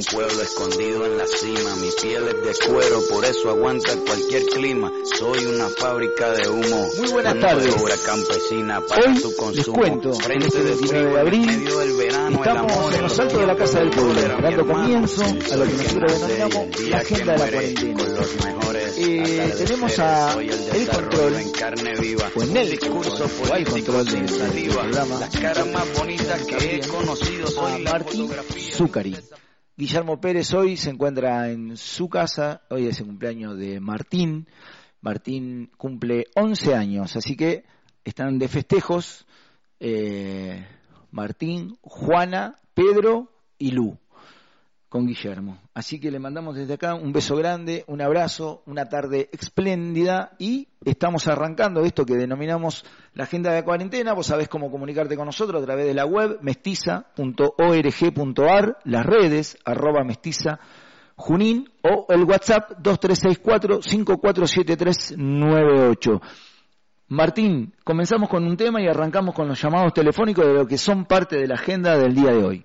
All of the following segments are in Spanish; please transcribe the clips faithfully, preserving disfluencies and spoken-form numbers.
pueblo escondido en la cima. Mi piel es de cuero, por eso aguanta cualquier clima. Soy una fábrica de humo. Muy buenas tardes. Obra campesina para Hoy tu consumo. les cuento, Frente este de veintinueve de abril, medio del verano, estamos en los altos de la Casa del Pueblo, dando comienzo a lo que nosotros denominamos la agenda de la cuarentena. Eh, tenemos a el control, o en el discurso, o al control del, del programa, las caras más bonitas que he conocido, soy a Martín Zuccari. Guillermo Pérez hoy se encuentra en su casa, hoy es el cumpleaños de Martín. Martín cumple once años, así que están de festejos eh, Martín, Juana, Pedro y Lu con Guillermo. Así que le mandamos desde acá un beso grande, un abrazo, una tarde espléndida y estamos arrancando esto que denominamos la agenda de la cuarentena. Vos sabés cómo comunicarte con nosotros a través de la web mestiza punto org punto ar, las redes arroba mestiza Junín o el WhatsApp dos tres seis cuatro cinco cuatro siete tres nueve ocho. Martín, comenzamos con un tema y arrancamos con los llamados telefónicos de lo que son parte de la agenda del día de hoy.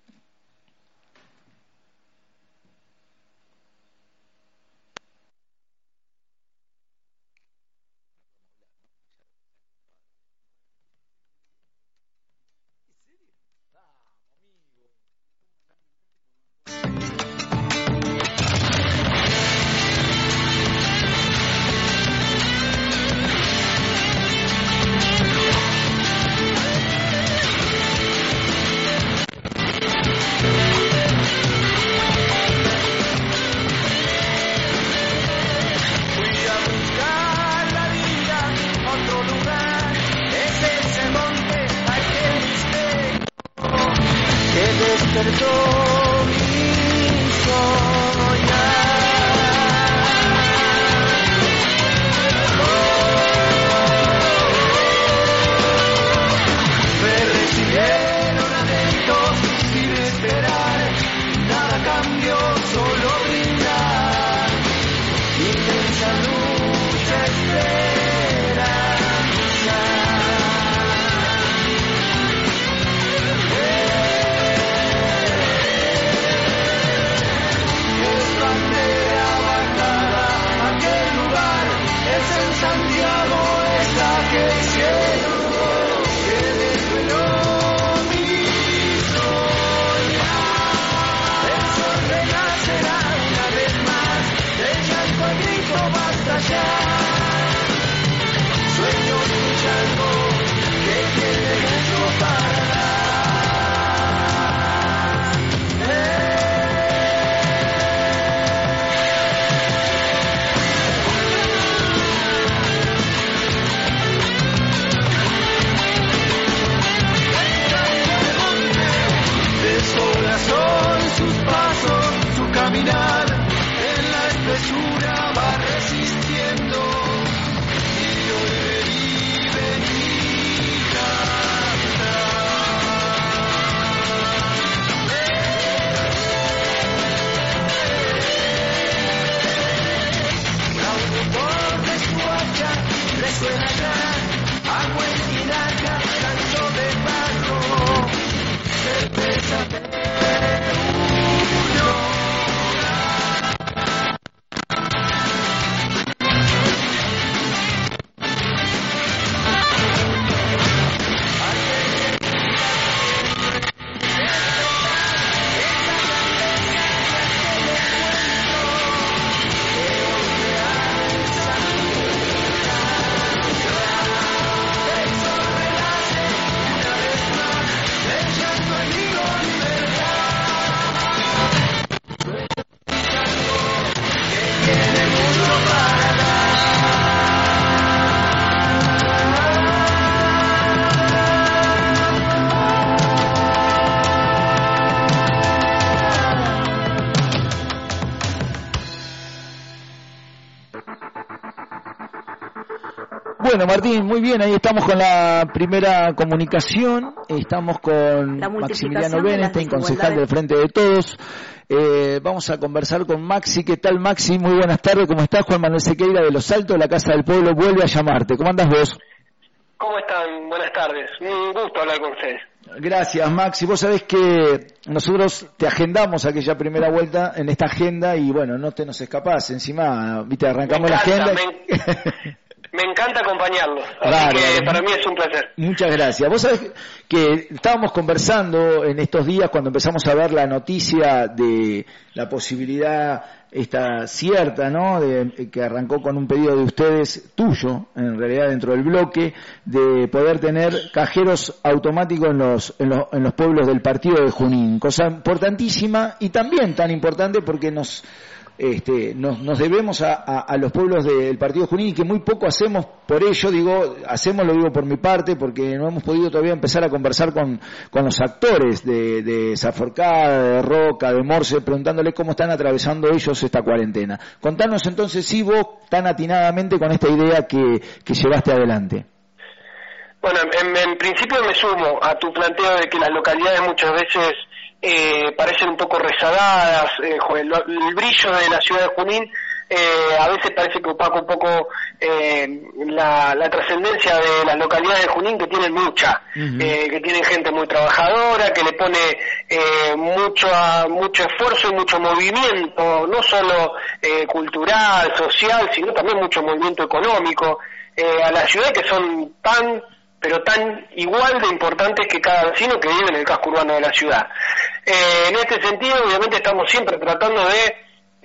Bueno, Martín, muy bien, ahí estamos con la primera comunicación, estamos con Maximiliano Benestein, concejal del Frente de Todos. Eh, vamos a conversar con Maxi. ¿Qué tal, Maxi? Muy buenas tardes, ¿cómo estás? Juan Manuel Sequeira de Los Altos, la Casa del Pueblo, vuelve a llamarte. ¿Cómo andás vos? ¿Cómo están? Buenas tardes. Un gusto hablar con ustedes. Gracias, Max. Y vos sabés que nosotros te agendamos aquella primera vuelta en esta agenda y bueno, no te nos escapás. Encima, viste, arrancamos encanta, la agenda. Me, me encanta acompañarlos. Así Claro, que claro. para mí es un placer. Muchas gracias. Vos sabés que estábamos conversando en estos días cuando empezamos a ver la noticia de la posibilidad esta cierta, ¿no?, de, que arrancó con un pedido de ustedes, tuyo, en realidad dentro del bloque, de poder tener cajeros automáticos en los, en los, en los pueblos del partido de Junín. Cosa importantísima y también tan importante porque nos... Este, nos, nos debemos a, a, a los pueblos del partido Junín y que muy poco hacemos por ello, digo, hacemos, lo digo por mi parte, porque no hemos podido todavía empezar a conversar con, con los actores de, de Zaforcada, de Roca, de Morse, preguntándole cómo están atravesando ellos esta cuarentena. Contanos entonces, si vos tan atinadamente con esta idea que, que llevaste adelante. Bueno, en, en principio me sumo a tu planteo de que las localidades muchas veces eh, parecen un poco rezagadas, eh, el, el brillo de la ciudad de Junín eh, a veces parece que opaca un poco eh, la, la trascendencia de las localidades de Junín, que tienen mucha, uh-huh. eh, que tienen gente muy trabajadora, que le pone eh, mucho mucho esfuerzo y mucho movimiento, no solo eh, cultural, social, sino también mucho movimiento económico eh, a la ciudad, que son tan pero tan igual de importantes que cada vecino que vive en el casco urbano de la ciudad. Eh, en este sentido, obviamente, estamos siempre tratando de,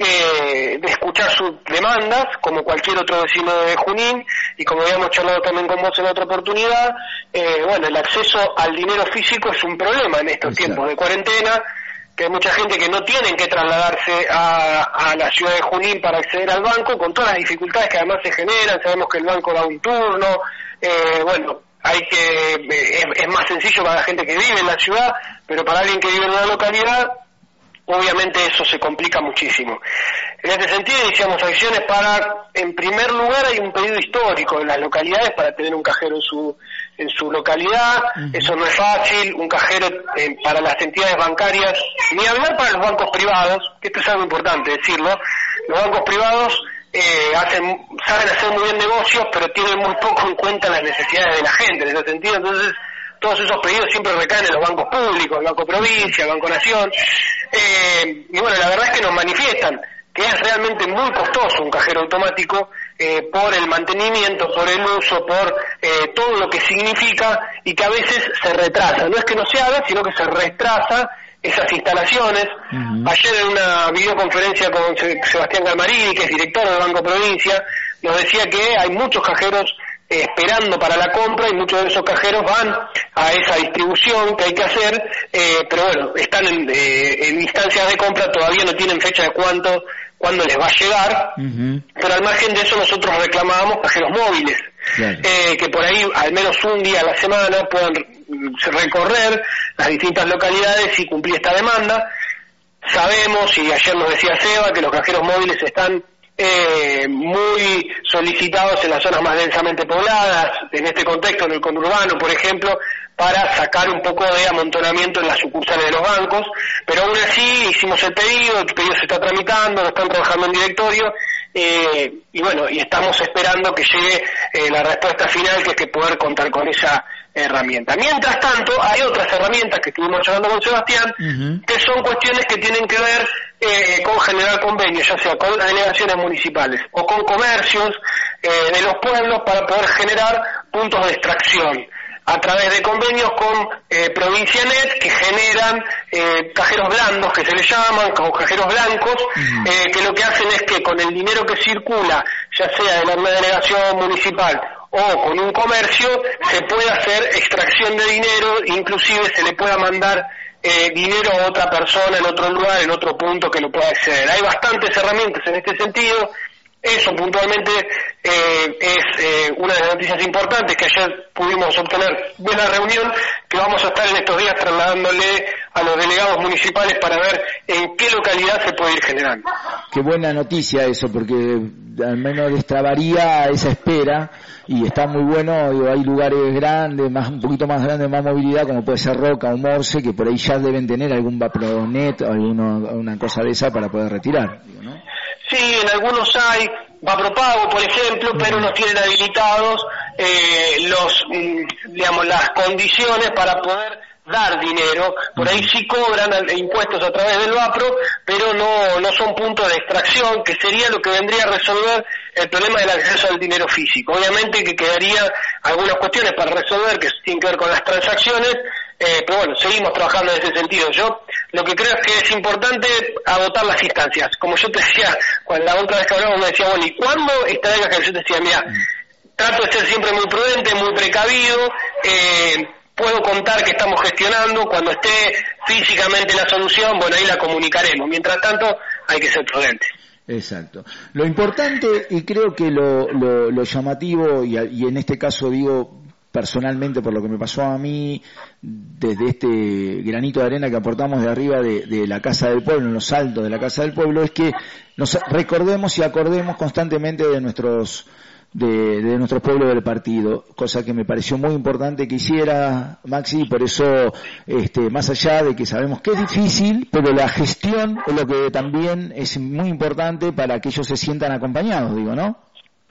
eh, de escuchar sus demandas, como cualquier otro vecino de Junín, y como habíamos charlado también con vos en otra oportunidad, eh, bueno, el acceso al dinero físico es un problema en estos Exacto. tiempos de cuarentena, que hay mucha gente que no tienen que trasladarse a, a la ciudad de Junín para acceder al banco, con todas las dificultades que además se generan. Sabemos que el banco da un turno, eh, bueno, hay que es, es más sencillo para la gente que vive en la ciudad, pero para alguien que vive en una localidad, obviamente eso se complica muchísimo. En este sentido iniciamos acciones para, en primer lugar, hay un pedido histórico de las localidades para tener un cajero en su en su localidad. Uh-huh. Eso no es fácil, un cajero eh, para las entidades bancarias, ni hablar para los bancos privados, que esto es algo importante decirlo. Los bancos privados Eh, hacen, saben hacer muy bien negocios, pero tienen muy poco en cuenta las necesidades de la gente en ese sentido. Entonces todos esos pedidos siempre recaen en los bancos públicos, el Banco Provincia, el Banco Nación, eh, y bueno, la verdad es que nos manifiestan que es realmente muy costoso un cajero automático eh, por el mantenimiento, por el uso, por eh, todo lo que significa, y que a veces se retrasa. No es que no se haga, sino que se retrasa esas instalaciones. Uh-huh. Ayer en una videoconferencia con Sebastián Galmarini, que es director del Banco Provincia, nos decía que hay muchos cajeros eh, esperando para la compra, y muchos de esos cajeros van a esa distribución que hay que hacer, eh, pero bueno, están en, eh, en instancias de compra, todavía no tienen fecha de cuánto, cuándo les va a llegar, uh-huh. pero al margen de eso nosotros reclamábamos cajeros móviles, claro. eh, que por ahí al menos un día a la semana puedan recorrer las distintas localidades y cumplir esta demanda. Sabemos, y ayer nos decía Seba, que los cajeros móviles están eh, muy solicitados en las zonas más densamente pobladas, en este contexto, en el conurbano, por ejemplo, para sacar un poco de amontonamiento en las sucursales de los bancos, pero aún así hicimos el pedido, el pedido se está tramitando, lo están trabajando en directorio, eh, y bueno, y estamos esperando que llegue eh, la respuesta final, que es que poder contar con esa herramienta. Mientras tanto, hay otras herramientas que estuvimos hablando con Sebastián, uh-huh. que son cuestiones que tienen que ver eh, con generar convenios, ya sea con delegaciones municipales o con comercios eh, de los pueblos, para poder generar puntos de extracción a través de convenios con eh, Provincianet, que generan eh, cajeros blandos, que se les llaman, como cajeros blancos, uh-huh. eh, que lo que hacen es que con el dinero que circula, ya sea de la delegación municipal o con un comercio, se puede hacer extracción de dinero, inclusive se le pueda mandar eh, dinero a otra persona en otro lugar, en otro punto que lo pueda acceder. Hay bastantes herramientas en este sentido. Eso puntualmente eh, es eh, una de las noticias importantes que ayer pudimos obtener de la reunión, que vamos a estar en estos días trasladándole a los delegados municipales para ver en qué localidad se puede ir generando. Qué buena noticia eso, porque al menos destrabaría esa espera, y está muy bueno. Digo, hay lugares grandes, más un poquito más grandes, más movilidad, como puede ser Roca o Morse, que por ahí ya deben tener algún Vapronet o alguna una cosa de esa para poder retirar, digo, ¿no? Sí, en algunos hay Vapropago, por ejemplo, pero los tienen habilitados eh, los, digamos, las condiciones para poder dar dinero. Por ahí sí cobran impuestos a través del VAPRO, pero no no son puntos de extracción, que sería lo que vendría a resolver el problema del acceso al dinero físico. Obviamente que quedaría algunas cuestiones para resolver que tienen que ver con las transacciones, eh, pero bueno, seguimos trabajando en ese sentido. Yo lo que creo es que es importante agotar las instancias. Como yo te decía, cuando la otra vez que hablamos me decía, bueno, ¿y cuándo está el que yo te decía, mira, trato de ser siempre muy prudente, muy precavido, eh, puedo contar que estamos gestionando, cuando esté físicamente la solución, bueno, ahí la comunicaremos. Mientras tanto, hay que ser prudente. Exacto. Lo importante, y creo que lo, lo, lo llamativo, y, y en este caso digo personalmente por lo que me pasó a mí, desde este granito de arena que aportamos de arriba de, de la Casa del Pueblo, en los altos de la Casa del Pueblo, es que nos recordemos y acordemos constantemente de nuestros De, de nuestros pueblos del partido, cosa que me pareció muy importante que hiciera Maxi, y por eso, este, más allá de que sabemos que es difícil, pero la gestión es lo que también es muy importante para que ellos se sientan acompañados, digo, ¿no?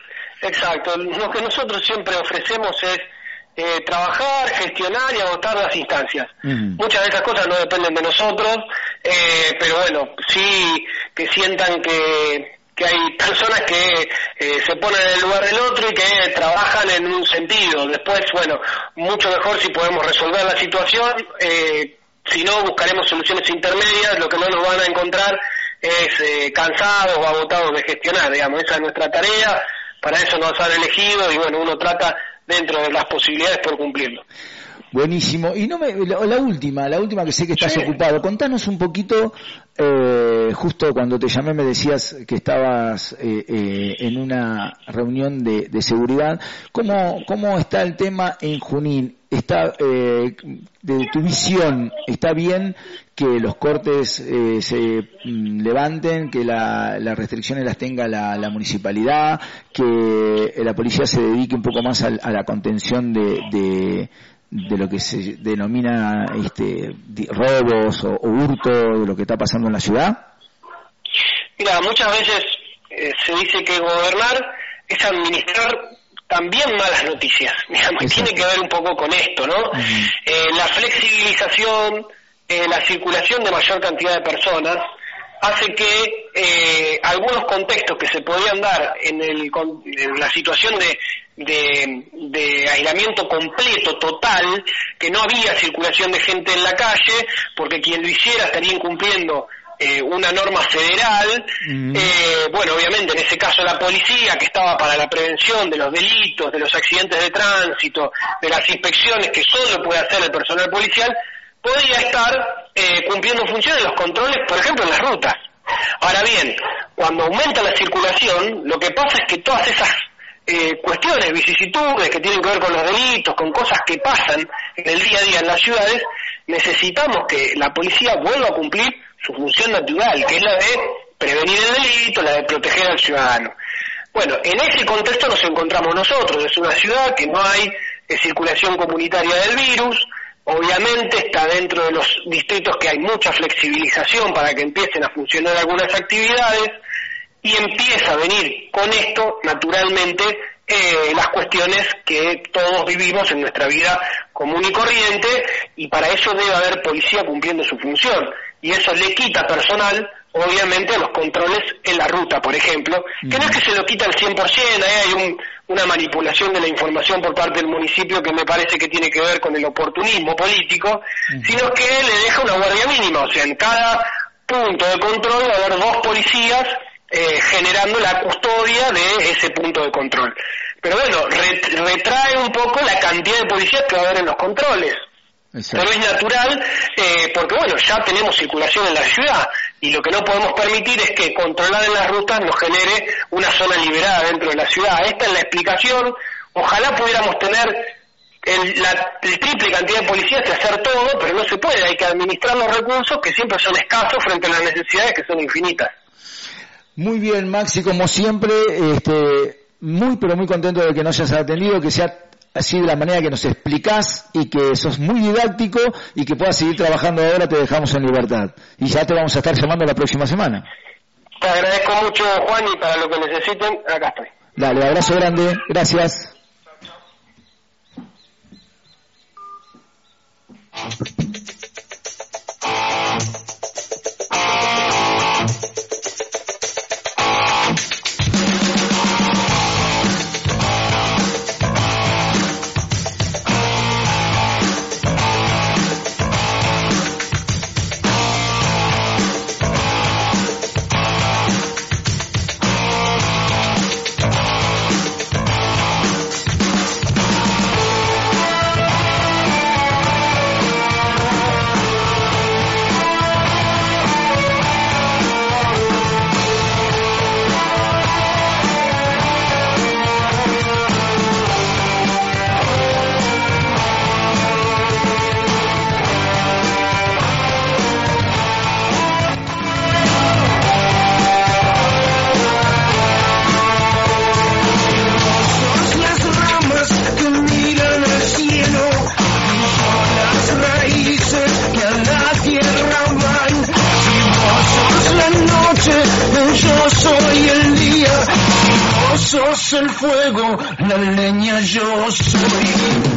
Exacto, lo que nosotros siempre ofrecemos es eh, trabajar, gestionar y agotar las instancias. Uh-huh. Muchas de esas cosas no dependen de nosotros, eh, pero bueno, sí que sientan que que hay personas que eh, se ponen en el lugar del otro y que trabajan en un sentido. Después, bueno, mucho mejor si podemos resolver la situación, eh, si no, buscaremos soluciones intermedias. Lo que no nos van a encontrar es eh, cansados o agotados de gestionar, digamos. Esa es nuestra tarea, para eso nos han elegido y bueno, uno trata dentro de las posibilidades por cumplirlo. Buenísimo. Y no me, la, la última, la última que sé que estás sí. ocupado. Contanos un poquito, eh, justo cuando te llamé me decías que estabas eh, eh, en una reunión de, de seguridad. ¿Cómo, cómo está el tema en Junín? Está, eh, de tu visión, ¿está bien que los cortes eh, se mm, levanten, que la, las restricciones las tenga la, la municipalidad, que la policía se dedique un poco más a, a la contención de, de de lo que se denomina este robos o, o hurto, de lo que está pasando en la ciudad? Mira, muchas veces eh, se dice que gobernar es administrar también malas noticias, digamos, tiene que ver un poco con esto, ¿no? Uh-huh. Eh, la flexibilización, eh, la circulación de mayor cantidad de personas hace que eh, algunos contextos que se podían dar en, el, en la situación de De, de aislamiento completo, total, que no había circulación de gente en la calle, porque quien lo hiciera estaría incumpliendo eh, una norma federal. Mm. Eh, bueno, obviamente en ese caso la policía, que estaba para la prevención de los delitos, de los accidentes de tránsito, de las inspecciones que solo puede hacer el personal policial, podría estar eh, cumpliendo funciones, los controles, por ejemplo, en las rutas. Ahora bien, cuando aumenta la circulación, lo que pasa es que todas esas Eh, cuestiones, vicisitudes que tienen que ver con los delitos, con cosas que pasan en el día a día en las ciudades, necesitamos que la policía vuelva a cumplir su función natural, que es la de prevenir el delito, la de proteger al ciudadano. Bueno, en ese contexto nos encontramos nosotros. Es una ciudad que no hay eh, circulación comunitaria del virus, obviamente está dentro de los distritos que hay mucha flexibilización para que empiecen a funcionar algunas actividades, y empieza a venir con esto, naturalmente, eh, las cuestiones que todos vivimos en nuestra vida común y corriente, y para eso debe haber policía cumpliendo su función, y eso le quita personal, obviamente, a los controles en la ruta, por ejemplo, que no es que se lo quita al cien por ciento, ¿eh? Hay un, una manipulación de la información por parte del municipio que me parece que tiene que ver con el oportunismo político, uh-huh. sino que le deja una guardia mínima, o sea, en cada punto de control va a haber dos policías Eh, generando la custodia de ese punto de control. Pero bueno, ret, retrae un poco la cantidad de policías que va a haber en los controles. Exacto. Pero es natural, eh, porque bueno, ya tenemos circulación en la ciudad, y lo que no podemos permitir es que controlar en las rutas nos genere una zona liberada dentro de la ciudad. Esta es la explicación. Ojalá pudiéramos tener el, la el triple cantidad de policías y hacer todo, pero no se puede. Hay que administrar los recursos, que siempre son escasos frente a las necesidades que son infinitas. Muy bien, Maxi, como siempre, este, muy pero muy contento de que nos hayas atendido, que sea así de la manera que nos explicás y que sos muy didáctico y que puedas seguir trabajando ahora. Te dejamos en libertad y ya te vamos a estar llamando la próxima semana. Te agradezco mucho, Juan, y para lo que necesiten, acá estoy. Dale, abrazo grande, gracias. sos el fuego, la leña yo soy.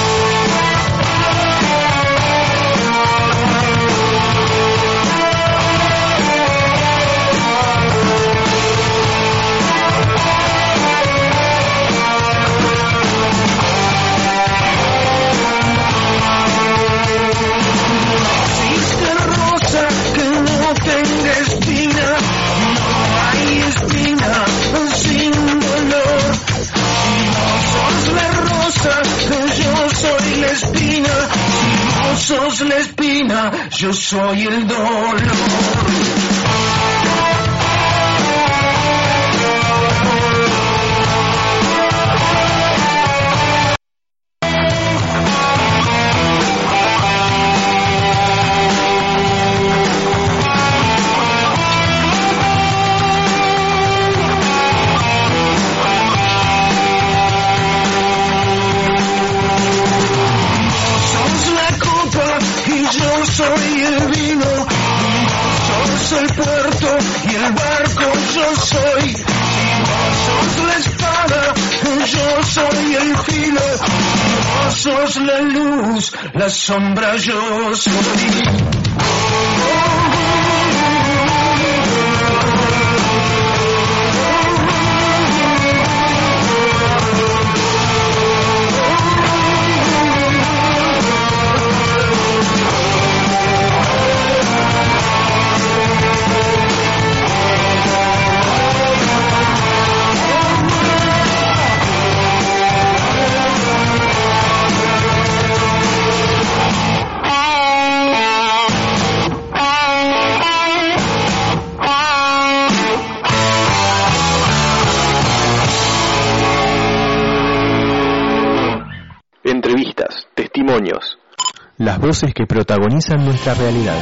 Sos la espina, yo soy el dolor. Soy el vino, sos el puerto y el barco yo soy. Si vos sos la espada, yo soy el filo. Si vos sos la luz, la sombra yo soy. Entrevistas, testimonios, las voces que protagonizan nuestra realidad.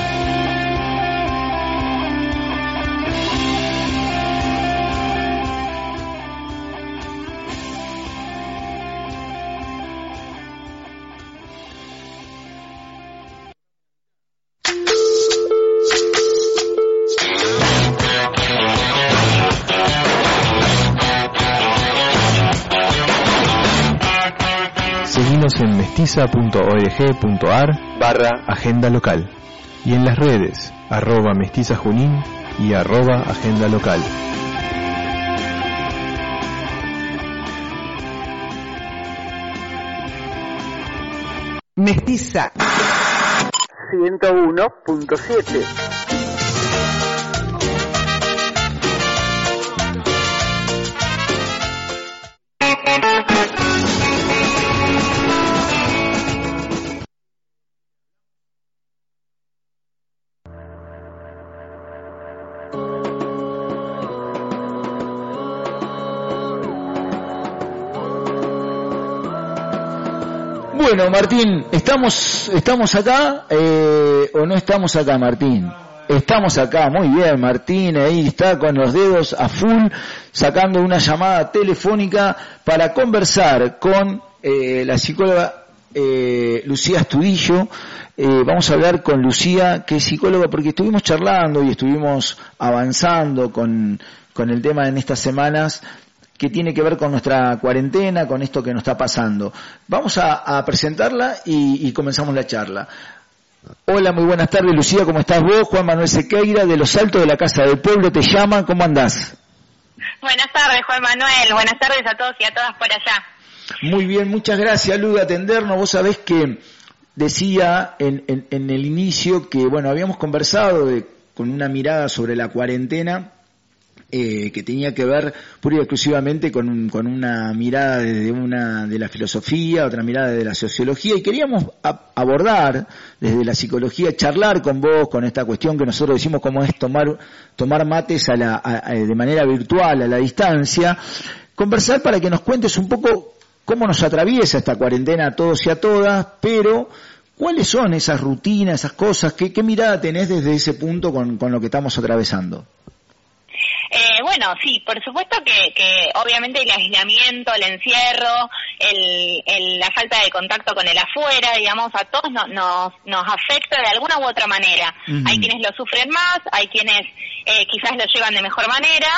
Seguinos en mestiza punto org punto ar barra agenda local y en las redes arroba mestiza junín y arroba agenda local. Mestiza ciento uno punto siete. Bueno, Martín, ¿estamos estamos acá eh, o no estamos acá, Martín? Estamos acá, muy bien, Martín, ahí está con los dedos a full, sacando una llamada telefónica para conversar con eh, la psicóloga eh, Lucía Astudillo. Eh, vamos a hablar con Lucía, que es psicóloga, porque estuvimos charlando y estuvimos avanzando con, con el tema en estas semanas que tiene que ver con nuestra cuarentena, con esto que nos está pasando. Vamos a, a presentarla y, y comenzamos la charla. Hola, muy buenas tardes, Lucía, ¿cómo estás vos? Juan Manuel Sequeira, de Los Altos de la Casa del Pueblo, te llama, ¿cómo andás? Buenas tardes, Juan Manuel, buenas tardes a todos y a todas por allá. Muy bien, muchas gracias, Lu, de atendernos. Vos sabés que decía en, en, en el inicio que, bueno, habíamos conversado de, con una mirada sobre la cuarentena, Eh, que tenía que ver pura y exclusivamente con, un, con una mirada desde una de la filosofía, otra mirada de la sociología, y queríamos a, abordar desde la psicología, charlar con vos con esta cuestión que nosotros decimos como es tomar tomar mates a la, a, a, de manera virtual, a la distancia, conversar para que nos cuentes un poco cómo nos atraviesa esta cuarentena a todos y a todas, pero ¿cuáles son esas rutinas, esas cosas? ¿Qué, qué mirada tenés desde ese punto con, con lo que estamos atravesando? Eh, bueno, sí, por supuesto que, que obviamente el aislamiento, el encierro, el, el, la falta de contacto con el afuera, digamos, a todos no, nos, nos afecta de alguna u otra manera. Uh-huh. Hay quienes lo sufren más, hay quienes eh, quizás lo llevan de mejor manera,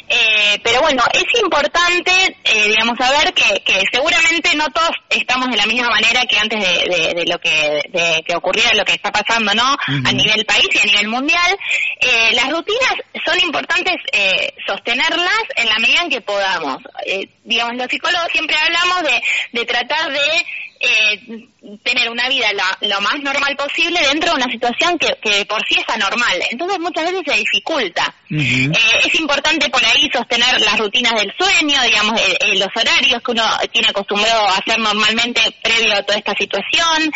eh, pero bueno, es importante, eh, digamos, saber que, que seguramente no todos estamos de la misma manera que antes de, de, de lo que, de que ocurriera lo que está pasando, ¿no? Uh-huh. A nivel país y a nivel mundial. Eh, las rutinas son importantes eh, sostenerlas en la medida en que podamos. Eh, digamos, los psicólogos siempre hablamos de, de tratar de eh, tener una vida lo, lo más normal posible dentro de una situación que, que por sí es anormal. Entonces muchas veces se dificulta. Uh-huh. Eh, es importante por ahí sostener las rutinas del sueño, digamos, eh, eh, los horarios que uno tiene acostumbrado a hacer normalmente previo a toda esta situación,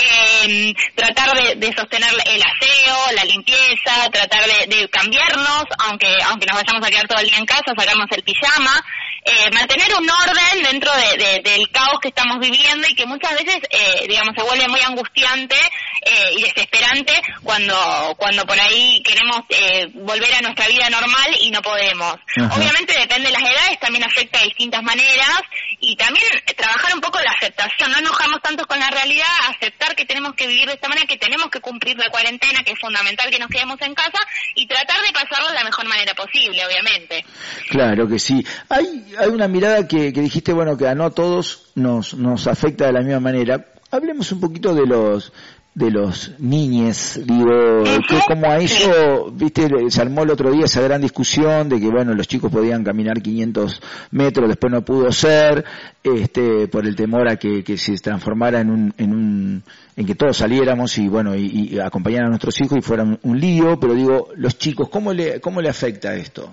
eh, tratar de, de sostener el aseo, la limpieza, tratar de, de cambiarnos, aunque aunque nos vayamos a quedar todo el día en casa, sacarnos el pijama, eh, mantener un orden dentro de, de, del caos que estamos viviendo y que muchas veces eh, digamos se vuelve muy angustiante eh, y desesperante cuando cuando por ahí queremos eh, volver a nuestra vida normal y no podemos. Ajá. Obviamente depende de las edades, también afecta de distintas maneras, y también trabajar un poco la aceptación, no enojarnos tanto con la realidad, aceptar que tenemos que vivir de esta manera, que tenemos que cumplir la cuarentena, que es fundamental que nos quedemos en casa, y tratar de pasarlo de la mejor manera posible, obviamente. Claro que sí. Hay hay una mirada que, que dijiste, bueno, que a no todos nos nos afecta de la misma manera. Hablemos un poquito de los de los niñes, digo, que como a eso, viste, se armó el otro día esa gran discusión de que, bueno, los chicos podían caminar quinientos metros, después no pudo ser, este, por el temor a que, que se transformara en un, en un, en que todos saliéramos y, bueno, y, y acompañaran a nuestros hijos y fuera un, un lío, pero digo, los chicos, ¿cómo le, cómo le afecta esto?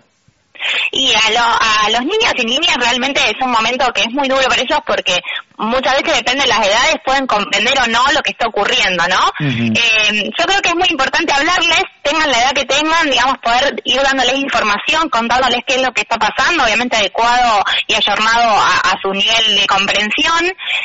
Y a, lo, a los niños y niñas realmente es un momento que es muy duro para ellos porque muchas veces depende de las edades, pueden comprender o no lo que está ocurriendo, ¿no? Uh-huh. Eh, yo creo que es muy importante hablarles, tengan la edad que tengan, digamos, poder ir dándoles información, contándoles qué es lo que está pasando, obviamente adecuado y ayornado a, a su nivel de comprensión.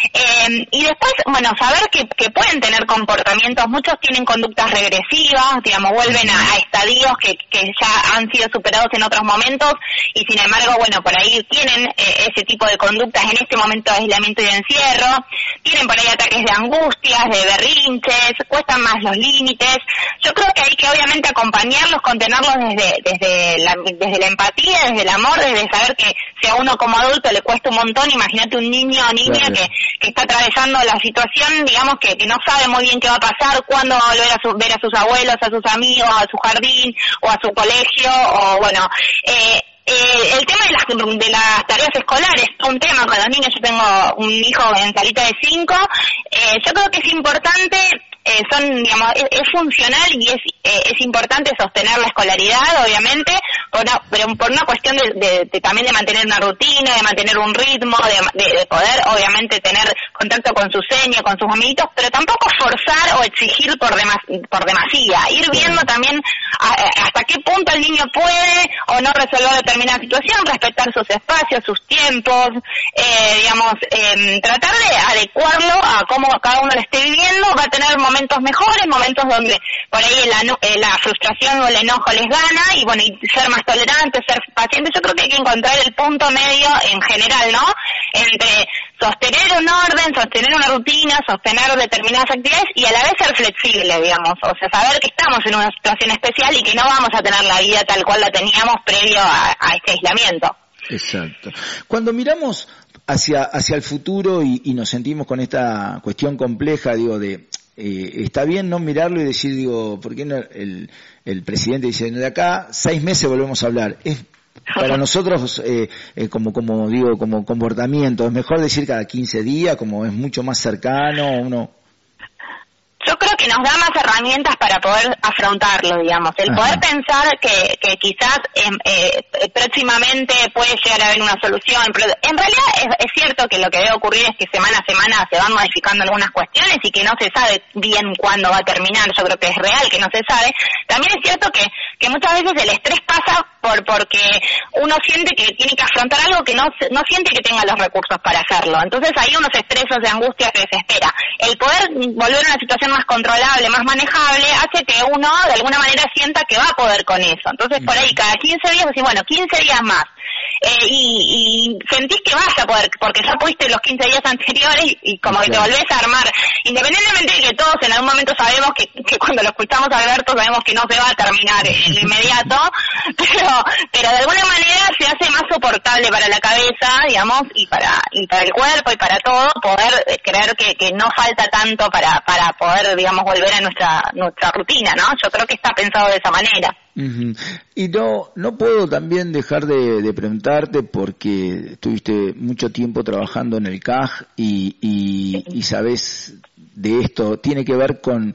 Eh, y después, bueno, saber que, que pueden tener comportamientos, muchos tienen conductas regresivas, digamos, vuelven a, a estadios que, que ya han sido superados en otros momentos, y sin embargo, bueno, por ahí tienen eh, ese tipo de conductas en este momento de aislamiento y de encierro, tienen por ahí ataques de angustias, de berrinches, cuestan más los límites. Yo creo que hay que obviamente acompañarlos, contenerlos desde desde la, desde la empatía, desde el amor, desde saber que si a uno como adulto le cuesta un montón, imagínate un niño o niña claro. que, que está atravesando la situación, digamos, que, que no sabe muy bien qué va a pasar, cuándo va a volver a su, ver a sus abuelos, a sus amigos, a su jardín o a su colegio, o bueno, eh, Eh, el tema de las, de las tareas escolares es un tema con los niños. Yo tengo un hijo en salita de cinco. Eh, yo creo que es importante, eh, son, digamos, es, es funcional y es eh, es importante sostener la escolaridad, obviamente, por una, pero por una cuestión de, de, de también de mantener una rutina, de mantener un ritmo, de, de, de poder, obviamente, tener contacto con su seño, con sus amiguitos, pero tampoco forzar o exigir por demas, por demasía. Ir viendo también a, hasta qué punto el niño puede o no resolver determinada situación, respetar sus espacios, sus tiempos, eh, digamos, eh, tratar de adecuarlo a cómo cada uno lo esté viviendo. Va a tener momentos mejores, momentos donde por ahí la, eh, la frustración o el enojo les gana, y bueno, y ser más tolerantes, ser pacientes. Yo creo que hay que encontrar el punto medio en general, ¿no? Entre sostener un orden, sostener una rutina, sostener determinadas actividades y a la vez ser flexible, digamos, o sea, saber que estamos en una situación especial y que no vamos a tener la vida tal cual la teníamos previo a, a este aislamiento. Exacto. Cuando miramos hacia hacia el futuro y, y nos sentimos con esta cuestión compleja, digo, de eh, está bien no mirarlo y decir, digo, ¿por qué no el, el presidente dice, de acá seis meses volvemos a hablar? Es para nosotros, eh, eh, como como digo, como comportamiento, es mejor decir cada quince días, como es mucho más cercano, uno... Yo creo que nos da más herramientas para poder afrontarlo, digamos. El Ajá. poder pensar que, que quizás eh, eh, próximamente puede llegar a haber una solución. Pero en realidad es, es cierto que lo que debe ocurrir es que semana a semana se van modificando algunas cuestiones y que no se sabe bien cuándo va a terminar. Yo creo que es real que no se sabe. También es cierto que, que muchas veces el estrés pasa por porque uno siente que tiene que afrontar algo que no no siente que tenga los recursos para hacerlo. Entonces ahí uno se estresa, se angustia, se desespera. El poder volver a una situación más controlable, más manejable, hace que uno de alguna manera sienta que va a poder con eso. Entonces por ahí cada quince días decís, bueno, quince días más. Eh, y, y sentís que vas a poder, porque ya pudiste los quince días anteriores y, y como que te volvés a armar, independientemente de que todos en algún momento sabemos que, que cuando lo escuchamos a Alberto sabemos que no se va a terminar en lo inmediato, pero pero de alguna manera se hace más soportable para la cabeza, digamos, y para y para el cuerpo y para todo, poder creer que, que no falta tanto para para poder, digamos, volver a nuestra nuestra rutina, ¿no? Yo creo que está pensado de esa manera. Uh-huh. Y no no puedo también dejar de, de preguntarte, porque estuviste mucho tiempo trabajando en el C A G y, y, y sabés de esto, tiene que ver con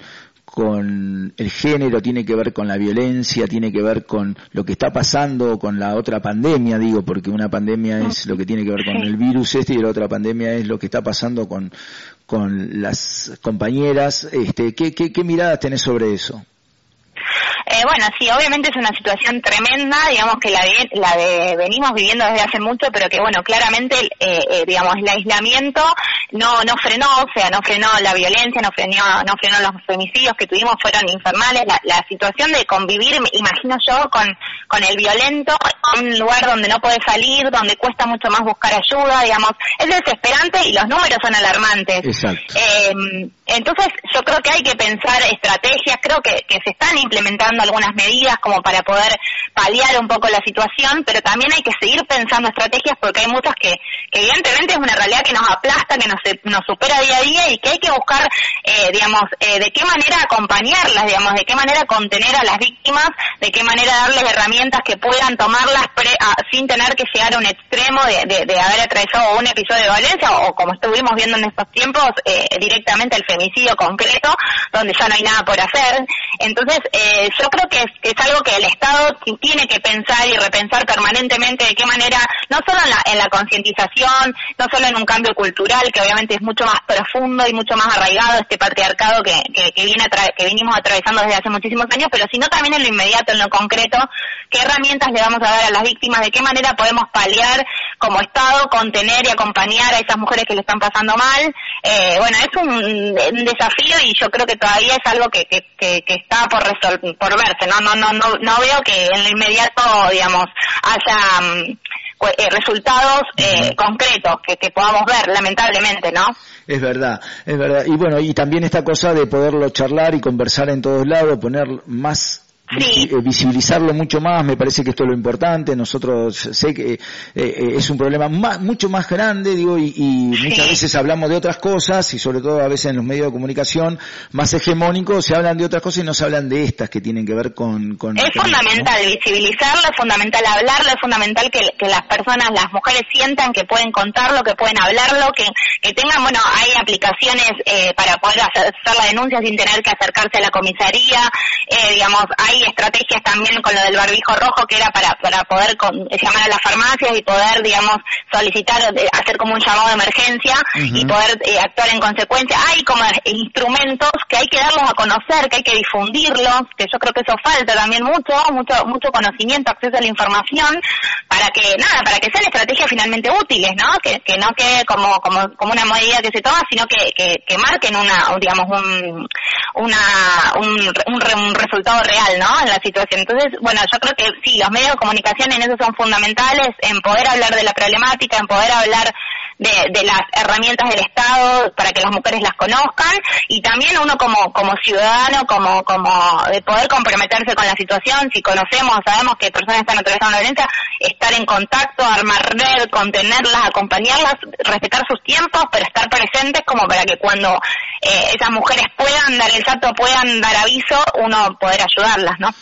con el género, tiene que ver con la violencia, tiene que ver con lo que está pasando con la otra pandemia, digo, porque una pandemia es lo que tiene que ver con el virus este y la otra pandemia es lo que está pasando con con las compañeras. Este, ¿qué, qué, qué miradas tenés sobre eso? Eh, bueno, sí, obviamente es una situación tremenda, digamos que la de, la de venimos viviendo desde hace mucho, pero que bueno, claramente, eh, eh, digamos, el aislamiento no no frenó, o sea, no frenó la violencia, no frenó no frenó los femicidios que tuvimos, fueron infernales. La, la situación de convivir, me imagino yo, con con el violento, en un lugar donde no puede salir, donde cuesta mucho más buscar ayuda, digamos, es desesperante y los números son alarmantes. Exacto. Eh, entonces, yo creo que hay que pensar estrategias, creo que, que se están implementando algunas medidas como para poder paliar un poco la situación, pero también hay que seguir pensando estrategias porque hay muchas que, que evidentemente es una realidad que nos aplasta, que nos, nos supera día a día y que hay que buscar, eh, digamos, eh, de qué manera acompañarlas, digamos, de qué manera contener a las víctimas, de qué manera darles herramientas que puedan tomarlas pre, a, sin tener que llegar a un extremo de, de, de haber atravesado un episodio de violencia o, como estuvimos viendo en estos tiempos, eh, directamente el femicidio concreto, donde ya no hay nada por hacer. Entonces, eh, yo creo que es, que es algo que el Estado tiene que pensar y repensar permanentemente de qué manera, no solo en la, en la concientización, no solo en un cambio cultural, que obviamente es mucho más profundo y mucho más arraigado este patriarcado que, que, que, viene atra- que venimos atravesando desde hace muchísimos años, pero sino también en lo inmediato, en lo concreto, qué herramientas le vamos a dar a las víctimas, de qué manera podemos paliar como Estado, contener y acompañar a esas mujeres que le están pasando mal. Eh, bueno, es un, un desafío y yo creo que todavía es algo que, que, que, que está por resol- por verse, ¿no? No, no, no, no veo que en lo inmediato, digamos, haya um, eh, resultados eh, concretos que, que podamos ver, lamentablemente, ¿no? Es verdad, es verdad. Y bueno, y también esta cosa de poderlo charlar y conversar en todos lados, poner más... Sí. Visibilizarlo mucho más, me parece que esto es lo importante. Nosotros sé que eh, eh, es un problema más, mucho más grande, digo, y, y sí. muchas veces hablamos de otras cosas y sobre todo a veces en los medios de comunicación más hegemónicos se hablan de otras cosas y no se hablan de estas que tienen que ver con... con es con fundamental esto, ¿no? Visibilizarlo, es fundamental hablarlo, es fundamental que, que las personas, las mujeres sientan que pueden contarlo, que pueden hablarlo, que, que tengan, bueno, hay aplicaciones eh, para poder hacer, hacer la denuncia sin tener que acercarse a la comisaría, eh, digamos, hay estrategias también con lo del barbijo rojo que era para para poder con, llamar a las farmacias y poder, digamos, solicitar, hacer como un llamado de emergencia uh-huh. y poder eh, actuar en consecuencia. Hay como instrumentos que hay que darlos a conocer, que hay que difundirlos, que yo creo que eso falta también mucho, mucho mucho conocimiento, acceso a la información, para que, nada, para que sean estrategias finalmente útiles, ¿no? Que, que no quede como como como una medida que se toma, sino que, que, que marquen una, digamos, un una un, un, un resultado real, ¿no? En la situación. Entonces, bueno, yo creo que sí, los medios de comunicación en eso son fundamentales, en poder hablar de la problemática, en poder hablar de, de las herramientas del Estado para que las mujeres las conozcan, y también uno como como ciudadano, como como de poder comprometerse con la situación. Si conocemos, sabemos que personas están atravesando la violencia, estar en contacto, armar red, contenerlas, acompañarlas, respetar sus tiempos, pero estar presentes como para que cuando eh, esas mujeres puedan dar el salto, puedan dar aviso, uno poder ayudarlas, ¿no?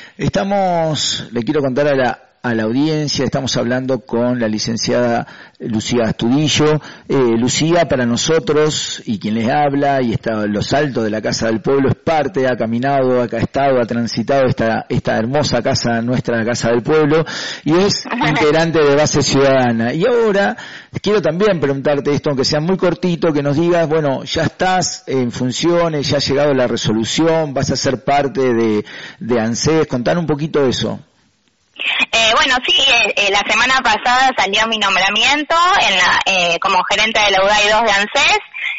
Estamos, le quiero contar a la a la audiencia, estamos hablando con la licenciada Lucía Astudillo. Eh, Lucía, para nosotros, y quien les habla, y está en los altos de la Casa del Pueblo, es parte, ha caminado, ha estado, ha transitado esta esta hermosa casa nuestra, la Casa del Pueblo, y es integrante de Base Ciudadana. Y ahora quiero también preguntarte esto, aunque sea muy cortito, que nos digas, bueno, ya estás en funciones, ya ha llegado la resolución, vas a ser parte de, de ANSES, contar un poquito de eso. Eh, bueno, sí, eh, eh, la semana pasada salió mi nombramiento en la, eh, como gerente de la U D A I dos de ANSES.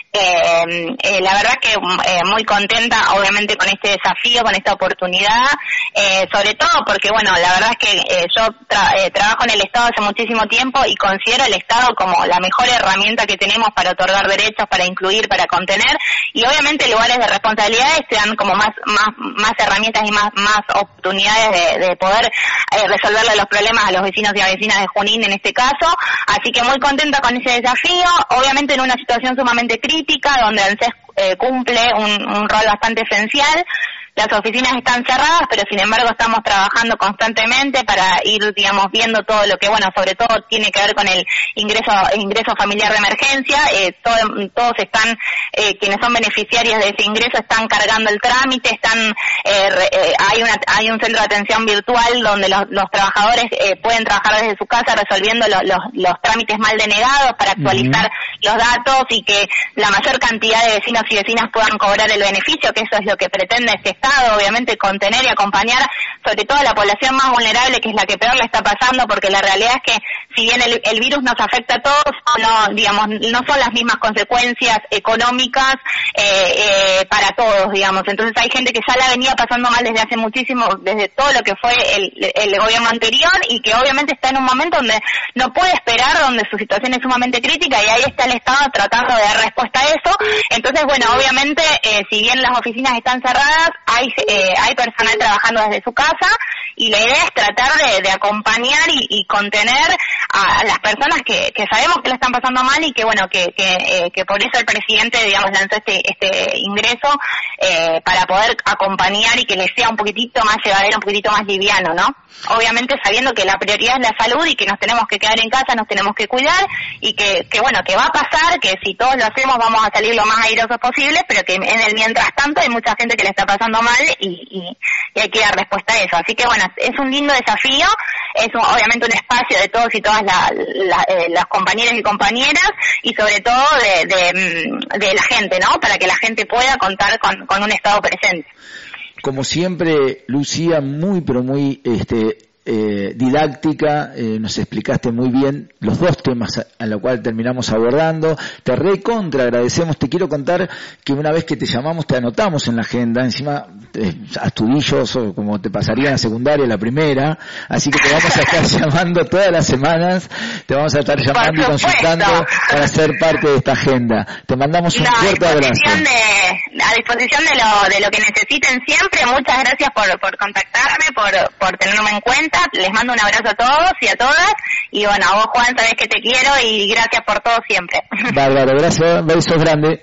Eh, eh, la verdad que eh, muy contenta, obviamente, con este desafío, con esta oportunidad, eh, sobre todo porque, bueno, la verdad es que eh, yo tra- eh, trabajo en el Estado hace muchísimo tiempo y considero el Estado como la mejor herramienta que tenemos para otorgar derechos, para incluir, para contener, y obviamente lugares de responsabilidades te dan como más más más herramientas y más más oportunidades de, de poder eh, resolverle los problemas a los vecinos y a vecinas de Junín en este caso, así que muy contenta con ese desafío, obviamente en una situación sumamente crítica, donde ANSES eh, cumple un, un rol bastante esencial. Las oficinas están cerradas, pero sin embargo estamos trabajando constantemente para ir, digamos, viendo todo lo que, bueno, sobre todo tiene que ver con el ingreso ingreso familiar de emergencia. Eh, todo, todos están, eh, quienes son beneficiarios de ese ingreso están cargando el trámite, están eh, re, eh, hay una hay un centro de atención virtual donde los, los trabajadores eh, pueden trabajar desde su casa resolviendo lo, los, los trámites mal denegados para actualizar uh-huh. los datos y que la mayor cantidad de vecinos y vecinas puedan cobrar el beneficio, que eso es lo que pretende este Estado, obviamente contener y acompañar sobre todo a la población más vulnerable, que es la que peor le está pasando, porque la realidad es que si bien el, el virus nos afecta a todos, no, digamos, no son las mismas consecuencias económicas eh, eh, para todos, digamos. Entonces hay gente que ya la venía pasando mal desde hace muchísimo, desde todo lo que fue el, el gobierno anterior, y que obviamente está en un momento donde no puede esperar, donde su situación es sumamente crítica, y ahí está el Estado tratando de dar respuesta a eso. Entonces, bueno, obviamente, eh, si bien las oficinas están cerradas, hay eh, hay personal trabajando desde su casa, y la idea es tratar de, de acompañar y, y contener a las personas que, que sabemos que la están pasando mal, y que bueno, que que, eh, que por eso el presidente, digamos, lanzó este este ingreso eh, para poder acompañar y que les sea un poquitito más llevadero, un poquitito más liviano, ¿no? Obviamente sabiendo que la prioridad es la salud y que nos tenemos que quedar en casa, nos tenemos que cuidar, y que, que bueno, que va a pasar, que si todos lo hacemos vamos a salir lo más airosos posible, pero que en el mientras tanto hay mucha gente que le está pasando mal y, y, y hay que dar respuesta a eso. Así que bueno, es un lindo desafío, es un, obviamente un espacio de todos y todas la, la, eh, las compañeras y compañeras, y sobre todo de, de, de la gente, ¿no? Para que la gente pueda contar con, con un Estado presente. Como siempre, Lucía, muy pero muy este eh, didáctica, eh, nos explicaste muy bien los dos temas a, a los cuales terminamos abordando. Te recontra agradecemos. Te quiero contar que una vez que te llamamos te anotamos en la agenda, encima eh, Astudillos, o como te pasaría en la secundaria, la primera, así que te vamos a estar llamando todas las semanas, te vamos a estar llamando y consultando para ser parte de esta agenda. Te mandamos un no, fuerte abrazo. De, a disposición de lo de lo que necesiten siempre. Muchas gracias por, por contactarme, por, por tenerme en cuenta. Les mando un abrazo a todos y a todas, y bueno, a vos, Juan, sabés que te quiero, y gracias por todo siempre. Bárbaro, gracias, besos grandes.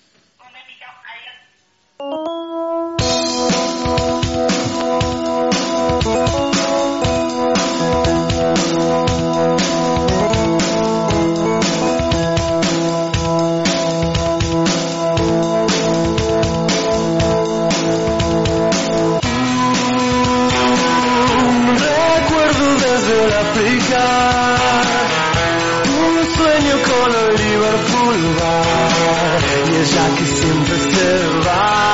Un besito, adiós. Un sueño con el Liverpool bar, y ella que siempre se va.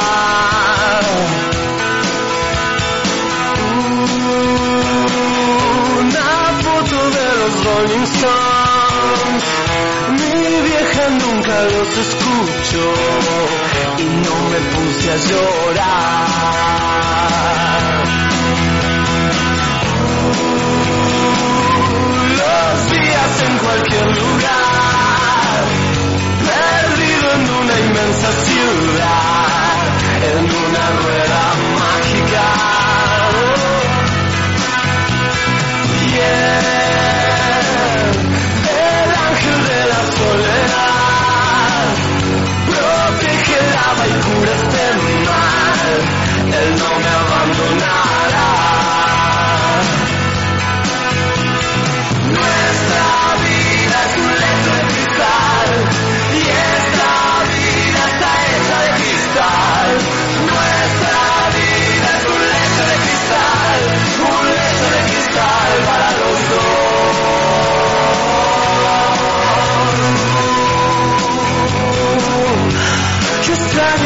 Una foto de los Rolling Stones, mi vieja nunca los escuchó y no me puse a llorar. Los días en cualquier lugar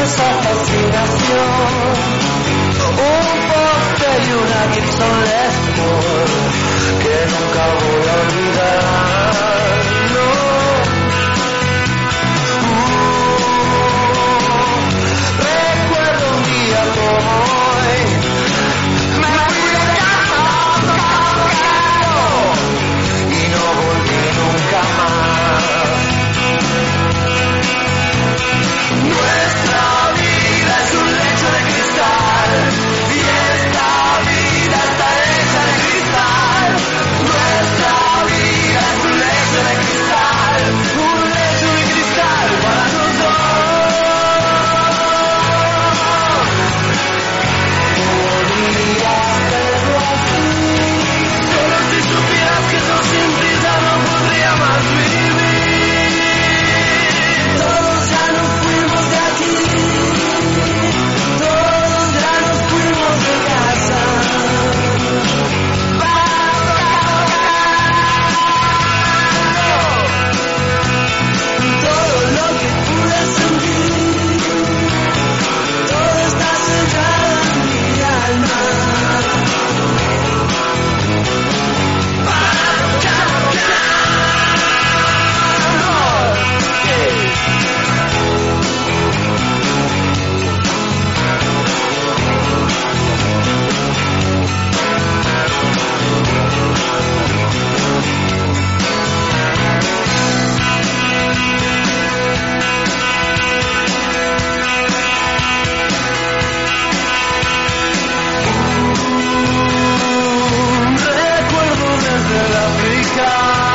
esa fascinación. Un póster y una Gibson Les Paul que nunca voy a olvidar, no. Uh, recuerdo un día como hoy, me fui de casa tocado y no volví nunca más. Nuestra vida es un lecho de cristal y esta vida está hecha de cristal. Nuestra vida es un lecho de cristal, un lecho de cristal para los dos. Podrías verlo así, solo si supieras que yo sin prisa no podría más vivir. Todos ya nos fuimos de aquí, todos ya nos fuimos de casa. Todo lo que pude sentir, todo está sellado en mi alma. Para tocar, recuerdo desde el África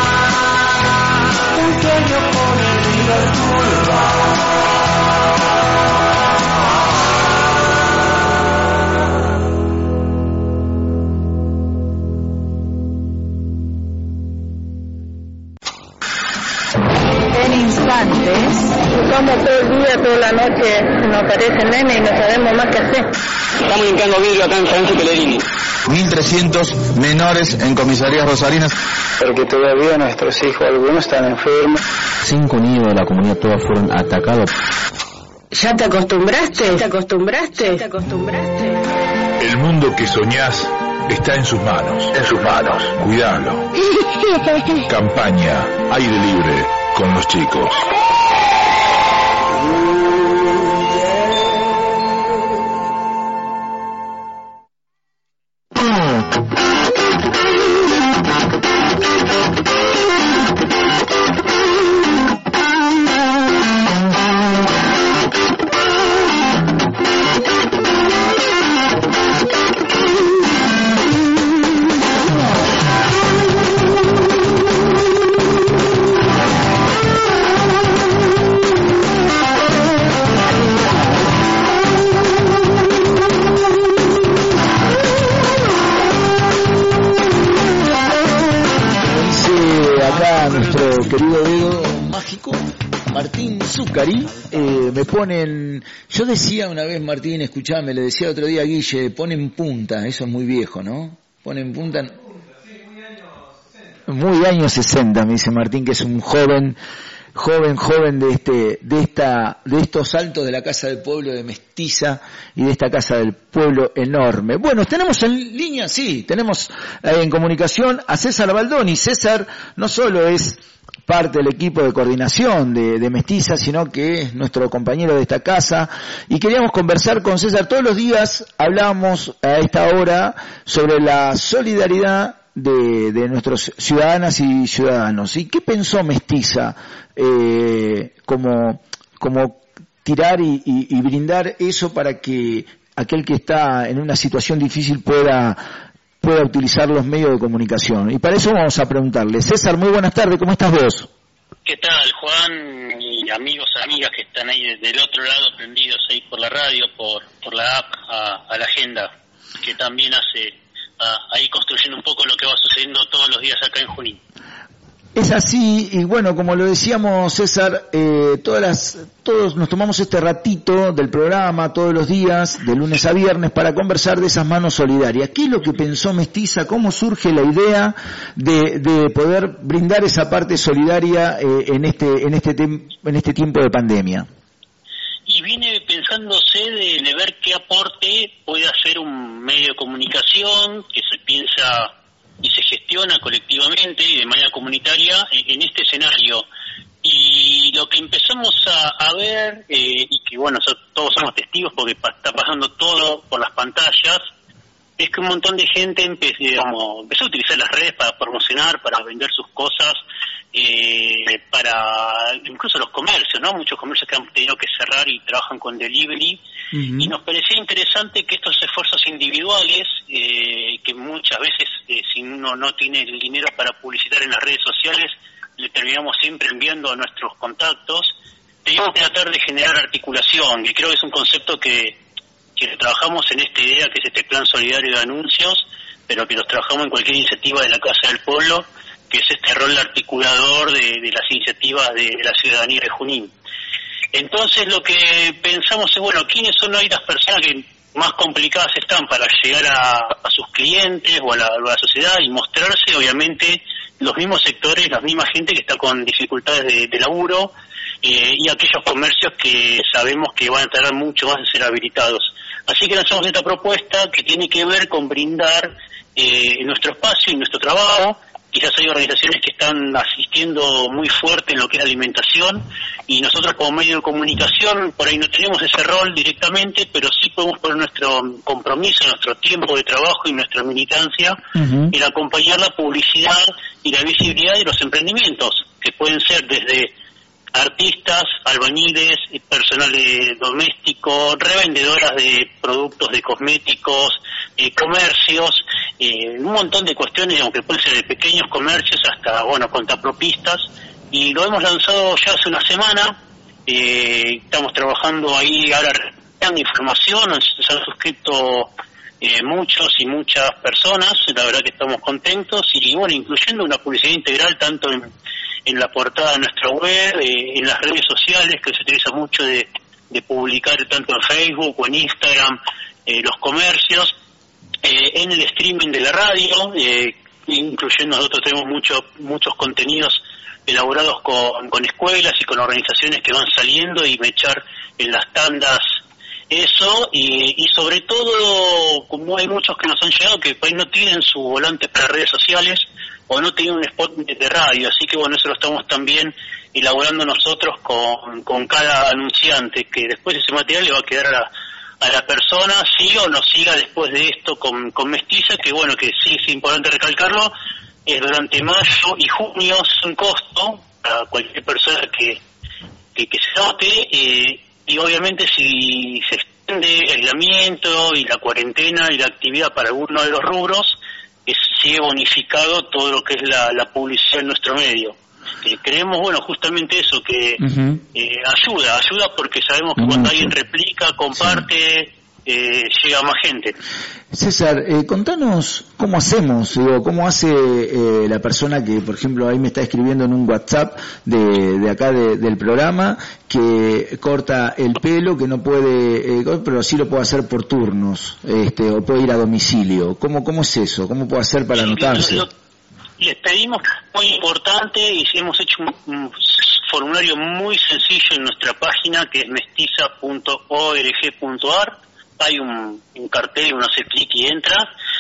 un sueño con el Liverpool En instantes, como todo el día, toda la noche, nos aparece el nene y no sabemos más qué hacer. Estamos limpiando vidrio acá en San Pellegrini. mil trescientos menores en comisarías rosarinas. Porque todavía nuestros hijos, algunos están enfermos. Cinco niños de la comunidad todas fueron atacados. ¿Ya te acostumbraste? ¿Te acostumbraste? ¿Te acostumbraste? El mundo que soñás está en sus manos. En sus manos. Cuidalo. Campaña Aire Libre con los chicos. Querido dedo mágico, Martín Zuccari, eh, me ponen, yo decía una vez, Martín, escuchame, le decía otro día a Guille, ponen punta, eso es muy viejo, ¿no? Ponen punta, muy años sesenta, me dice Martín, que es un joven, joven, joven de este, de esta, de estos saltos de la Casa del Pueblo de Mestiza y de esta Casa del Pueblo enorme. Bueno, tenemos en línea, sí, tenemos eh, en comunicación a César Baldoni. César no solo es parte del equipo de coordinación de, de Mestiza, sino que es nuestro compañero de esta casa, y queríamos conversar con César. Todos los días hablábamos a esta hora sobre la solidaridad de, de nuestros ciudadanas y ciudadanos. ¿Y qué pensó Mestiza eh, como, como tirar y, y, y brindar eso para que aquel que está en una situación difícil pueda pueda utilizar los medios de comunicación? Y para eso vamos a preguntarle. César, muy buenas tardes, ¿cómo estás vos? ¿Qué tal, Juan? Y amigos, amigas que están ahí del otro lado, prendidos ahí por la radio, por por la app, a, a la agenda, que también hace a, ahí construyendo un poco lo que va sucediendo todos los días acá en Junín. Es así, y bueno, como lo decíamos, César, eh, todas las, todos nos tomamos este ratito del programa todos los días, de lunes a viernes, para conversar de esas manos solidarias. ¿Qué es lo que pensó Mestiza? ¿Cómo surge la idea de, de poder brindar esa parte solidaria eh, en este, en este tem- en este tiempo de pandemia? Y vine pensando interesándose de, de ver qué aporte puede hacer un medio de comunicación que se piensa y se gestiona colectivamente y de manera comunitaria en, en este escenario. Y lo que empezamos a, a ver, eh, y que bueno, so, todos somos testigos porque pa, está pasando todo por las pantallas, es que un montón de gente empezó, digamos, empezó a utilizar las redes para promocionar, para vender sus cosas, eh, para incluso los comercios, ¿no? Muchos comercios que han tenido que cerrar y trabajan con delivery. Uh-huh. Y nos parecía interesante que estos esfuerzos individuales, eh, que muchas veces eh, si uno no tiene el dinero para publicitar en las redes sociales, le terminamos siempre enviando a nuestros contactos, teníamos que tratar de generar articulación, que creo que es un concepto que, que trabajamos en esta idea que es este plan solidario de anuncios, pero que los trabajamos en cualquier iniciativa de la Casa del Pueblo, que es este rol articulador de, de las iniciativas de, de la ciudadanía de Junín. Entonces lo que pensamos es, bueno, ¿quiénes son hoy las personas que más complicadas están para llegar a, a sus clientes o a la, a la sociedad y mostrarse? Obviamente los mismos sectores, la misma gente que está con dificultades de, de laburo, eh, y aquellos comercios que sabemos que van a tardar mucho más en ser habilitados. Así que lanzamos esta propuesta que tiene que ver con brindar eh, nuestro espacio y nuestro trabajo. Quizás hay organizaciones que están asistiendo muy fuerte en lo que es alimentación, y nosotros como medio de comunicación por ahí no tenemos ese rol directamente, pero sí podemos poner nuestro compromiso, nuestro tiempo de trabajo y nuestra militancia uh-huh. en acompañar la publicidad y la visibilidad de los emprendimientos, que pueden ser desde artistas, albañiles, personal doméstico, revendedoras de productos de cosméticos, eh, comercios, eh, un montón de cuestiones, aunque pueden ser de pequeños comercios hasta, bueno, contrapropistas, y lo hemos lanzado ya hace una semana. Eh, estamos trabajando ahí ahora en información, se han suscrito eh, muchos y muchas personas, la verdad que estamos contentos, y bueno, incluyendo una publicidad integral tanto en en la portada de nuestra web, eh, en las redes sociales, que se utiliza mucho de, de publicar tanto en Facebook o en Instagram, eh, los comercios, eh, en el streaming de la radio, eh, incluyendo nosotros tenemos mucho, muchos contenidos elaborados con, con escuelas y con organizaciones que van saliendo y mechar en las tandas eso, y, y sobre todo, como hay muchos que nos han llegado que pues no tienen su volante para redes sociales, o no tiene un spot de radio, así que bueno, eso lo estamos también elaborando nosotros con, con cada anunciante, que después ese material le va a quedar a la, a la persona, siga o no siga después de esto con, con Mestiza, que bueno, que sí es importante recalcarlo, es durante mayo y junio sin costo para cualquier persona que, que, que se note, eh, y obviamente si se extiende el aislamiento y la cuarentena y la actividad para alguno de los rubros, es, sigue bonificado todo lo que es la, la publicidad en nuestro medio. Eh, creemos, bueno, justamente eso, que uh-huh. eh, ayuda, ayuda porque sabemos que uh-huh. cuando alguien replica, comparte, sí. eh, llega a más gente. César, eh, contanos cómo hacemos, digo, cómo hace eh, la persona que, por ejemplo, ahí me está escribiendo en un WhatsApp de, de acá de, del programa, que corta el pelo, que no puede, eh, pero sí lo puede hacer por turnos, este, o puede ir a domicilio. ¿Cómo, cómo es eso? ¿Cómo puede hacer para anotarse? Lo, lo, les pedimos, muy importante, y hemos hecho un, un formulario muy sencillo en nuestra página, que es mestiza punto org punto ar. Hay un, un cartel, uno hace clic y entra.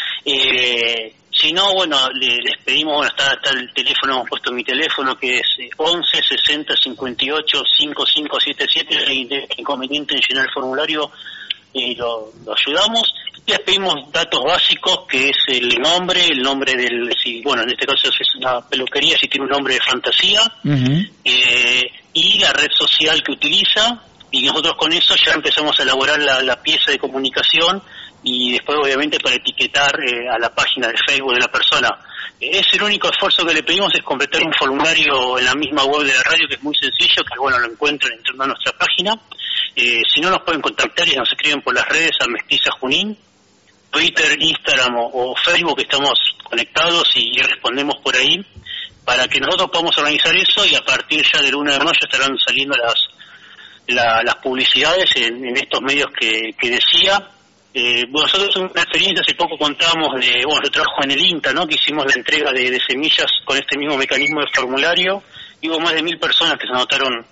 Eh, si no, bueno, le, les pedimos, bueno, está, está el teléfono, hemos puesto mi teléfono, que es once sesenta cincuenta y ocho cincuenta y cinco setenta y siete, si hay inconveniente en llenar el formulario, eh, lo, lo ayudamos. Les pedimos datos básicos, que es el nombre, el nombre del, si, bueno, en este caso es una peluquería, si tiene un nombre de fantasía, uh-huh. eh, y la red social que utiliza. Y nosotros con eso ya empezamos a elaborar la, la pieza de comunicación, y después obviamente para etiquetar eh, a la página de Facebook de la persona. Es el único esfuerzo que le pedimos, es completar un formulario en la misma web de la radio, que es muy sencillo, que bueno, lo encuentran entrando a nuestra página. Eh, si no, nos pueden contactar y nos escriben por las redes a Mestiza Junín, Twitter, Instagram o, o Facebook, estamos conectados y, y respondemos por ahí, para que nosotros podamos organizar eso, y a partir ya del uno de mayo estarán saliendo las La, las publicidades en, en estos medios que, que decía. Eh, bueno, nosotros una experiencia, hace poco contábamos de, bueno, yo trabajo en el INTA, ¿no?, que hicimos la entrega de, de semillas con este mismo mecanismo de formulario, y hubo más de mil personas que se anotaron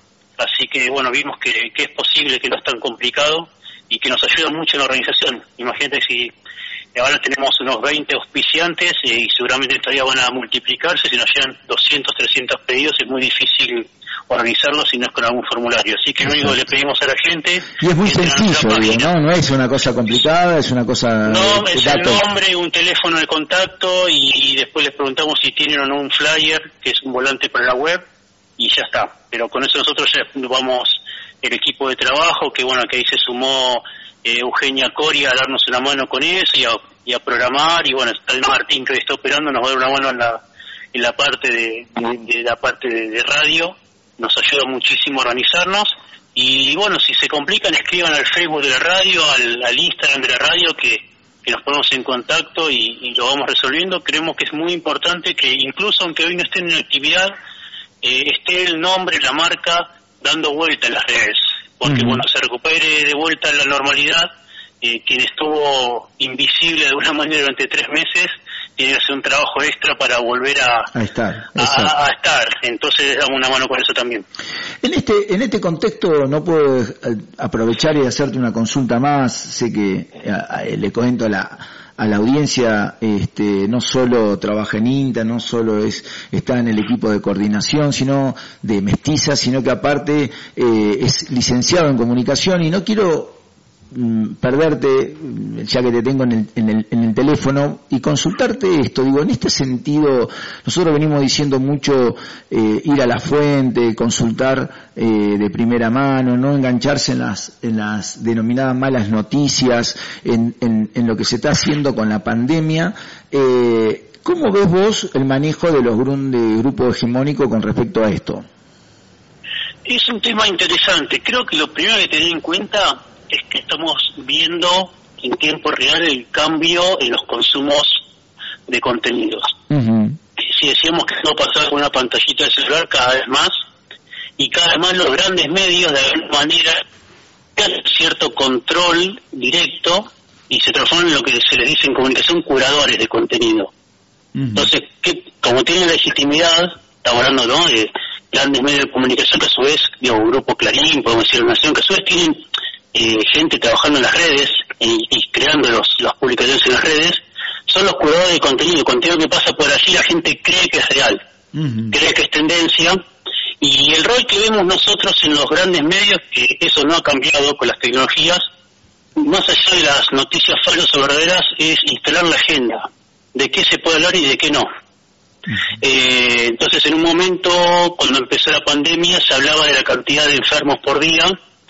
así que bueno, vimos que, que es posible, que no es tan complicado y que nos ayuda mucho en la organización. Imagínate si ahora tenemos unos veinte auspiciantes eh, y seguramente todavía van a multiplicarse, si nos llegan doscientos, trescientos pedidos es muy difícil organizarlo si no es con algún formulario, así que lo único que le pedimos a la gente... Y es muy sencillo, digo, ¿no? No es una cosa complicada, es una cosa... No, es dato. El nombre, un teléfono de contacto y, y después les preguntamos si tienen o no un flyer, que es un volante para la web, y ya está. Pero con eso nosotros ya vamos, el equipo de trabajo, que bueno, que ahí se sumó eh, Eugenia Coria a darnos una mano con eso y a, y a programar, y bueno, está el Martín que está operando, nos va a dar una mano en la, en la parte de, de, de la parte de, de radio. Nos ayuda muchísimo a organizarnos y bueno, si se complican escriban al Facebook de la radio, al, al Instagram de la radio que, que nos ponemos en contacto y, y lo vamos resolviendo. Creemos que es muy importante que incluso aunque hoy no estén en actividad, eh, esté el nombre, la marca dando vuelta en las redes, porque uh-huh. cuando se recupere de vuelta la normalidad, eh, quien estuvo invisible de alguna manera durante tres meses tiene que hacer un trabajo extra para volver a, a, estar, a, a estar. Entonces les damos una mano con eso también. En este en este contexto no puedo aprovechar y hacerte una consulta más. Sé que a, a, le comento a la a la audiencia, este, no solo trabaja en INTA, no solo es está en el equipo de coordinación, sino de Mestiza, sino que aparte eh, es licenciado en comunicación y no quiero perderte, ya que te tengo en el, en el, en el teléfono, y consultarte esto. Digo, en este sentido, nosotros venimos diciendo mucho eh, ir a la fuente, consultar eh, de primera mano, no engancharse en las, en las denominadas malas noticias, en, en, en lo que se está haciendo con la pandemia. Eh, ¿Cómo ves vos el manejo de los gru- de grupo hegemónico con respecto a esto? Es un tema interesante. Creo que lo primero que tener en cuenta es que estamos viendo en tiempo real el cambio en los consumos de contenidos. Uh-huh. Si decíamos que no pasaba con una pantallita de celular cada vez más, y cada vez más los grandes medios de alguna manera tienen cierto control directo y se transforman en lo que se les dice en comunicación curadores de contenido. Uh-huh. Entonces, que, como tienen legitimidad, estamos hablando, ¿no?, de grandes medios de comunicación que a su vez, digo, Grupo Clarín, podemos decir Nación, que a su vez tienen Eh, gente trabajando en las redes y, y creando los, las publicaciones en las redes, son los curadores de contenido. Contenido que pasa por allí la gente cree que es real, uh-huh. cree que es tendencia, y el rol que vemos nosotros en los grandes medios, que eso no ha cambiado con las tecnologías, más allá de las noticias falsas o verdaderas, es instalar la agenda de qué se puede hablar y de qué no. Uh-huh. Eh, entonces, en un momento, cuando empezó la pandemia, se hablaba de la cantidad de enfermos por día,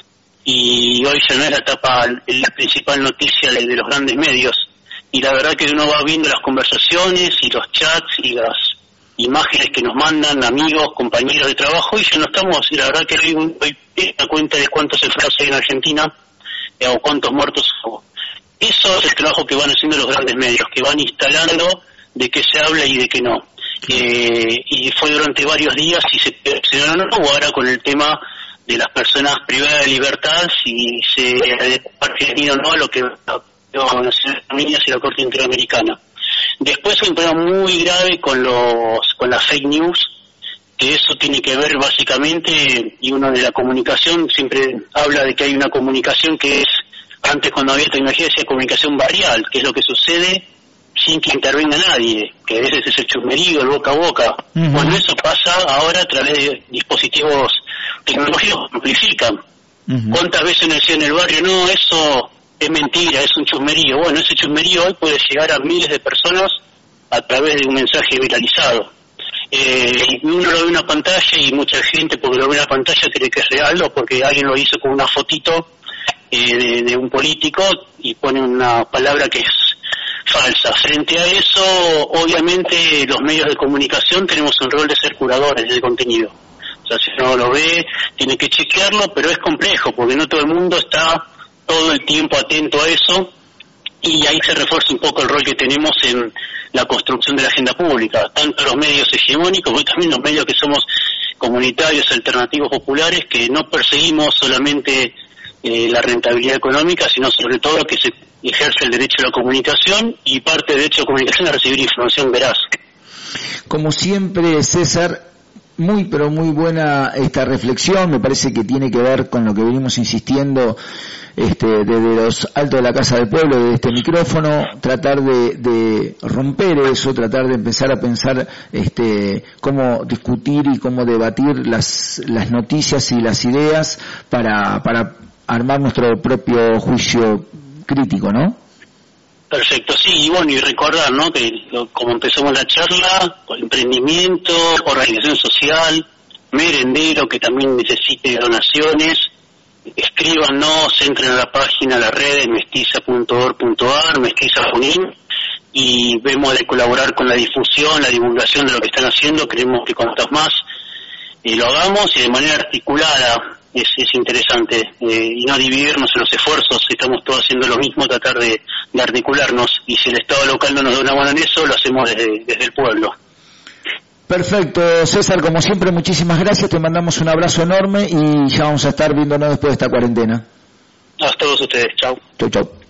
y hoy ya no es la etapa, la principal noticia de, de los grandes medios, y la verdad que uno va viendo las conversaciones y los chats y las imágenes que nos mandan amigos, compañeros de trabajo, y ya no estamos, y la verdad que hoy, hoy da cuenta de cuántos enfermos hay en Argentina eh, o cuántos muertos hubo. Eso es el trabajo que van haciendo los grandes medios, que van instalando de qué se habla y de qué no. Eh, y fue durante varios días y se no, no, no, ahora con el tema de las personas privadas de libertad, si se ha definido o no a lo que van a hacer las niñas y la Corte Interamericana. Después hay un problema muy grave con los con las fake news, que eso tiene que ver básicamente, y uno de la comunicación siempre habla de que hay una comunicación que es, antes cuando había tecnología decía comunicación varial, que es lo que sucede sin que intervenga nadie, que a veces es el chusmerío, el boca a boca. Uh-huh. Bueno, eso pasa ahora a través de dispositivos tecnológicos que amplifican. Uh-huh. ¿Cuántas veces me decía en el barrio, no, eso es mentira, es un chusmerío? Bueno, ese chusmerío hoy puede llegar a miles de personas a través de un mensaje viralizado. Eh, y uno lo ve en una pantalla y mucha gente, porque lo ve en una pantalla, cree que es real o porque alguien lo hizo con una fotito eh, de, de un político y pone una palabra que es falsa. Frente a eso, obviamente, los medios de comunicación tenemos un rol de ser curadores del contenido. O sea, si uno lo ve, tiene que chequearlo, pero es complejo, porque no todo el mundo está todo el tiempo atento a eso, y ahí se refuerza un poco el rol que tenemos en la construcción de la agenda pública, tanto los medios hegemónicos, como también los medios que somos comunitarios, alternativos, populares, que no perseguimos solamente eh, la rentabilidad económica, sino sobre todo que se ejerce el derecho a la comunicación, y parte del derecho a la comunicación es recibir información veraz. Como siempre, César, muy, pero muy buena esta reflexión. Me parece que tiene que ver con lo que venimos insistiendo este, desde los altos de la Casa del Pueblo, desde este micrófono, tratar de, de romper eso, tratar de empezar a pensar este, cómo discutir y cómo debatir las, las noticias y las ideas para, para armar nuestro propio juicio crítico, ¿no? Perfecto, sí, y bueno, y recordar, ¿no?, que lo, como empezamos la charla, emprendimiento, organización social, merendero que también necesite donaciones, escríbanos, entren a la página, a las redes, mestiza punto org punto ar, Mestiza Junín, y vemos de colaborar con la difusión, la divulgación de lo que están haciendo. Creemos que cuantos más eh, lo hagamos y de manera articulada, es, es interesante, eh, y no dividirnos en los esfuerzos. Estamos todos haciendo lo mismo, tratar de, de articularnos, y si el Estado local no nos da una mano en eso, lo hacemos desde, desde el pueblo. Perfecto, César, como siempre, muchísimas gracias, te mandamos un abrazo enorme y ya vamos a estar viéndonos después de esta cuarentena. A todos ustedes, chao. Chau, chau.